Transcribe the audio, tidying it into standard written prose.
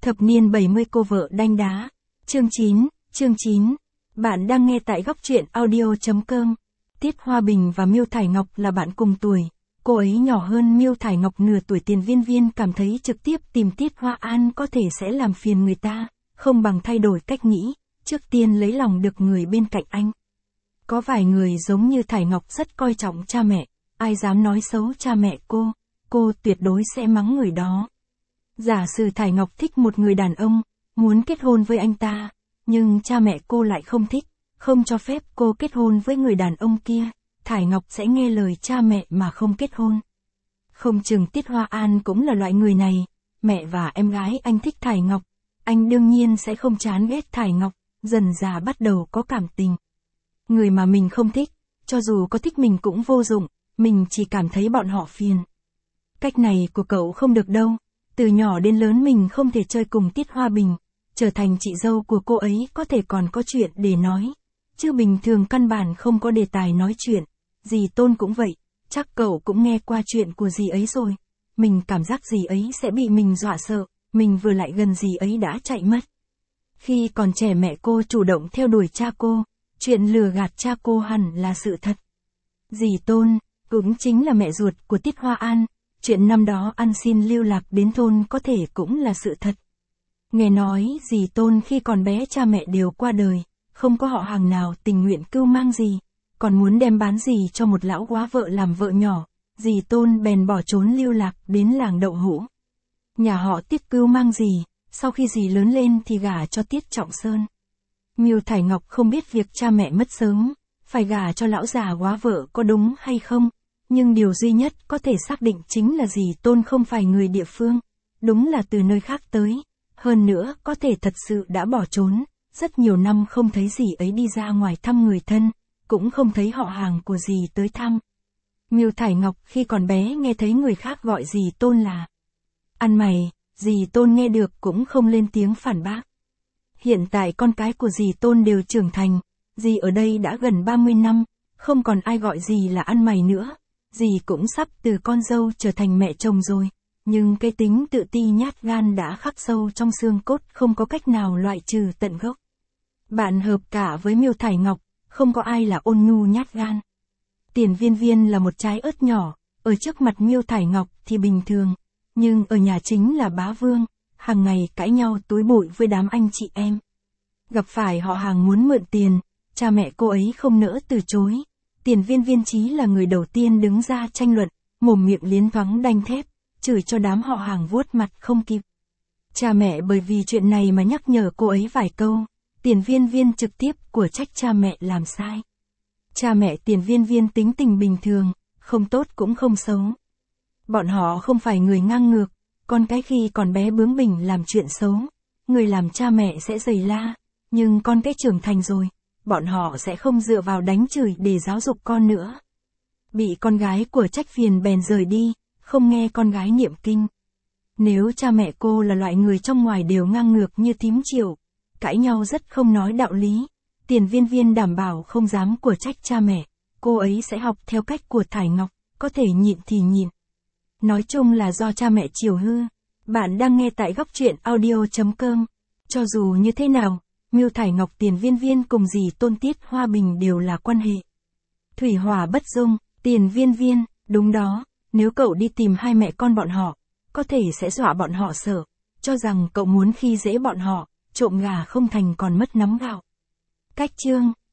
Thập niên 70 cô vợ đanh đá. Chương 9. Bạn đang nghe tại góc truyện audio.com. Tiết Hoa Bình và Miêu Thải Ngọc là bạn cùng tuổi. Cô ấy nhỏ hơn Miêu Thải Ngọc nửa tuổi. Tiền Viên Viên cảm thấy trực tiếp tìm Tiết Hoa An có thể sẽ làm phiền người ta, không bằng thay đổi cách nghĩ, trước tiên lấy lòng được người bên cạnh anh. Có vài người giống như Thải Ngọc rất coi trọng cha mẹ, ai dám nói xấu cha mẹ cô tuyệt đối sẽ mắng người đó. Giả sử Thải Ngọc thích một người đàn ông, muốn kết hôn với anh ta, nhưng cha mẹ cô lại không thích, không cho phép cô kết hôn với người đàn ông kia, Thải Ngọc sẽ nghe lời cha mẹ mà không kết hôn. Không chừng Tiết Hoa An cũng là loại người này, mẹ và em gái anh thích Thải Ngọc, anh đương nhiên sẽ không chán ghét Thải Ngọc, dần dà bắt đầu có cảm tình. Người mà mình không thích, cho dù có thích mình cũng vô dụng, mình chỉ cảm thấy bọn họ phiền. Cách này của cậu không được đâu, từ nhỏ đến lớn mình không thể chơi cùng Tiết Hoa Bình, trở thành chị dâu của cô ấy có thể còn có chuyện để nói, chứ bình thường căn bản không có đề tài nói chuyện. Dì Tôn cũng vậy, chắc cậu cũng nghe qua chuyện của dì ấy rồi, mình cảm giác dì ấy sẽ bị mình dọa sợ, mình vừa lại gần dì ấy đã chạy mất. Khi còn trẻ mẹ cô chủ động theo đuổi cha cô, chuyện lừa gạt cha cô hẳn là sự thật. Dì Tôn, cũng chính là mẹ ruột của Tiết Hoa An, chuyện năm đó ăn xin lưu lạc đến thôn có thể cũng là sự thật. Nghe nói dì Tôn khi còn bé cha mẹ đều qua đời, không có họ hàng nào tình nguyện cưu mang dì, còn muốn đem bán dì cho một lão góa vợ làm vợ nhỏ, dì Tôn bèn bỏ trốn lưu lạc đến làng Đậu Hũ. Nhà họ Tiết cưu mang dì, sau khi dì lớn lên thì gả cho Tiết Trọng Sơn. Miêu Thải Ngọc không biết việc cha mẹ mất sớm, phải gả cho lão già góa vợ có đúng hay không, nhưng điều duy nhất có thể xác định chính là dì Tôn không phải người địa phương, đúng là từ nơi khác tới, hơn nữa có thể thật sự đã bỏ trốn, rất nhiều năm không thấy dì ấy đi ra ngoài thăm người thân, cũng không thấy họ hàng của dì tới thăm. Miêu Thải Ngọc khi còn bé nghe thấy người khác gọi dì Tôn là ăn mày, dì Tôn nghe được cũng không lên tiếng phản bác. Hiện tại con cái của dì Tôn đều trưởng thành, dì ở đây đã gần 30 năm, không còn ai gọi dì là ăn mày nữa, dì cũng sắp từ con dâu trở thành mẹ chồng rồi, nhưng cái tính tự ti nhát gan đã khắc sâu trong xương cốt không có cách nào loại trừ tận gốc. Bạn hợp cả với Miêu Thải Ngọc, không có ai là ôn nhu nhát gan. Tiền Viên Viên là một trái ớt nhỏ, ở trước mặt Miêu Thải Ngọc thì bình thường, nhưng ở nhà chính là bá vương, hàng ngày cãi nhau túi bụi với đám anh chị em. Gặp phải họ hàng muốn mượn tiền, cha mẹ cô ấy không nỡ từ chối. Tiền Viên Viên chí là người đầu tiên đứng ra tranh luận, mồm miệng liến thoáng đanh thép, chửi cho đám họ hàng vuốt mặt không kịp. Cha mẹ bởi vì chuyện này mà nhắc nhở cô ấy vài câu, Tiền Viên Viên trực tiếp của trách cha mẹ làm sai. Cha mẹ Tiền Viên Viên tính tình bình thường, không tốt cũng không xấu. Bọn họ không phải người ngang ngược, con cái khi còn bé bướng bỉnh làm chuyện xấu, người làm cha mẹ sẽ giày la, nhưng con cái trưởng thành rồi, bọn họ sẽ không dựa vào đánh chửi để giáo dục con nữa. Bị con gái của trách phiền bèn rời đi, không nghe con gái niệm kinh. Nếu cha mẹ cô là loại người trong ngoài đều ngang ngược như thím Triệu, cãi nhau rất không nói đạo lý, Tiền Viên Viên đảm bảo không dám của trách cha mẹ, cô ấy sẽ học theo cách của Thải Ngọc, có thể nhịn thì nhịn. Nói chung là do cha mẹ chiều hư. Bạn đang nghe tại góc truyện audio.com. Cho dù như thế nào, Miêu Thải Ngọc Tiền Viên Viên cùng dì Tôn Tiết Hoa Bình đều là quan hệ thủy hỏa bất dung. Tiền Viên Viên, đúng đó, nếu cậu đi tìm hai mẹ con bọn họ, có thể sẽ dọa bọn họ sợ, cho rằng cậu muốn khi dễ bọn họ, trộm gà không thành còn mất nắm gạo. Cách chương